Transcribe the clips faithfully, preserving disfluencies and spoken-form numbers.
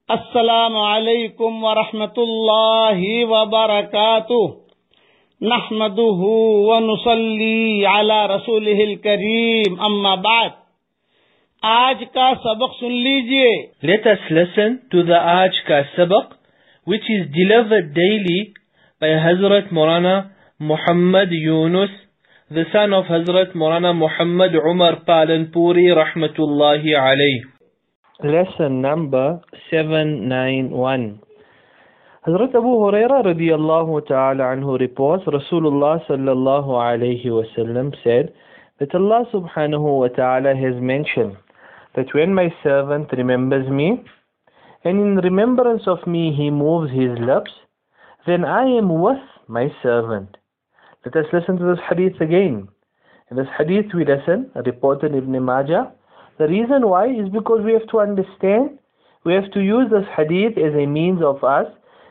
अस्सलामु अलैकुम व रहमतुल्लाहि व बरकातुहू नहमदुहु व नुसल्ली अला रसूलिहिल करीम अम्मा बाद। आज का सबक सुन लीजिए। Let us listen to the Aaj ka Sabaq, which is delivered daily by Hazrat Maulana Muhammad Yunus, the son of Hazrat Maulana Muhammad Umar Palanpuri Rahmatullahi alayh. Lesson number seven ninety-one. Hazrat Abu Huraira radiyallahu ta'ala anhu reports Rasulullah sallallahu alayhi wasallam said that Allah subhanahu wa ta'ala has mentioned that when my servant remembers me and in remembrance of me he moves his lips, then I am with my servant. Let us listen to this hadith again. In this hadith we listen, reported Ibn Majah. The reason why is because we have to understand, we have to use this hadith as a means of us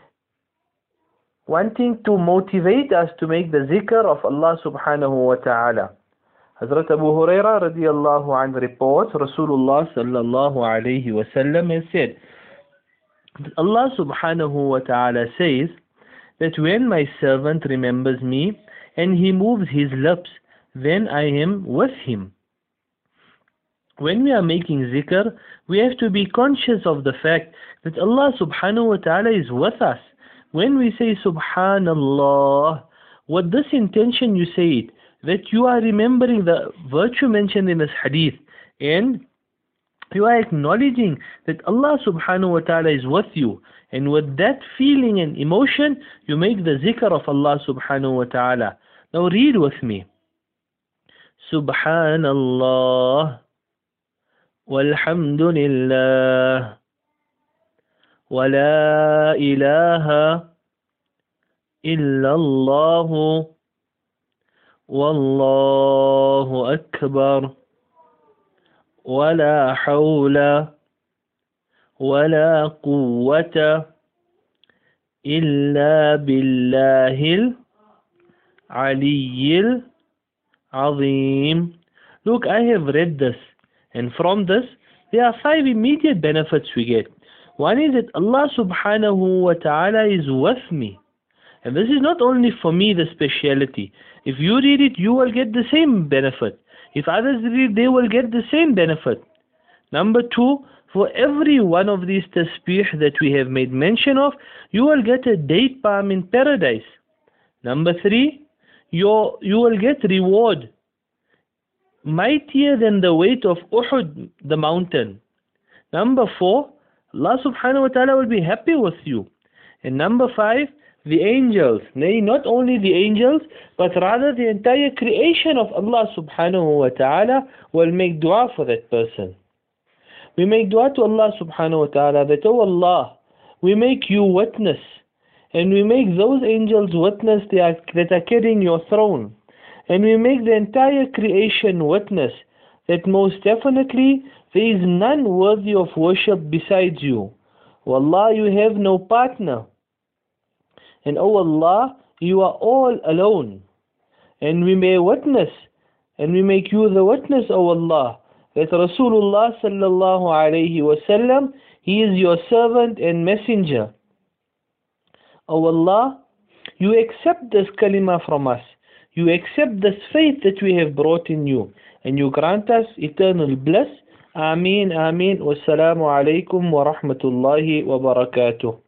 wanting to motivate us to make the zikr of Allah subhanahu wa ta'ala. Hazrat Abu Huraira radiyallahu anhu reports Rasulullah sallallahu alayhi wa sallam has said, Allah subhanahu wa ta'ala says that when my servant remembers me and he moves his lips, then I am with him. When we are making zikr, we have to be conscious of the fact that Allah subhanahu wa ta'ala is with us. When we say subhanallah, with this intention you say it, that you are remembering the virtue mentioned in this hadith, and you are acknowledging that Allah subhanahu wa ta'ala is with you, and with that feeling and emotion, you make the zikr of Allah subhanahu wa ta'ala. Now read with me. Subhanallah. والحمد لله ولا إله إلا الله والله أكبر ولا حول ولا قوة إلا بالله العلي العظيم. Look, I have read this. And from this, there are five immediate benefits we get. One is that Allah subhanahu wa ta'ala is with me. And this is not only for me the speciality. If you read it, you will get the same benefit. If others read, they will get the same benefit. Number two, for every one of these tasbih that we have made mention of, you will get a date palm in paradise. Number three, you you will get reward mightier than the weight of Uhud, the mountain. Number four, Allah subhanahu wa ta'ala will be happy with you. And number five, the angels, nay, not only the angels, but rather the entire creation of Allah subhanahu wa ta'ala will make dua for that person. We make dua to Allah subhanahu wa ta'ala that, oh Allah, we make you witness, and we make those angels witness that are, that are carrying your throne. And we make the entire creation witness that most definitely there is none worthy of worship besides you. Wallah, you have no partner. And oh Allah, you are all alone. And we may witness, and we make you the witness, oh Allah, that Rasulullah sallallahu alayhi wa sallam, he is your servant and messenger. Oh Allah, you accept this kalima from us. You accept this faith that we have brought in you, and you grant us eternal bliss. Ameen, Ameen. Wassalamu alaikum wa rahmatullahi wa barakatuh.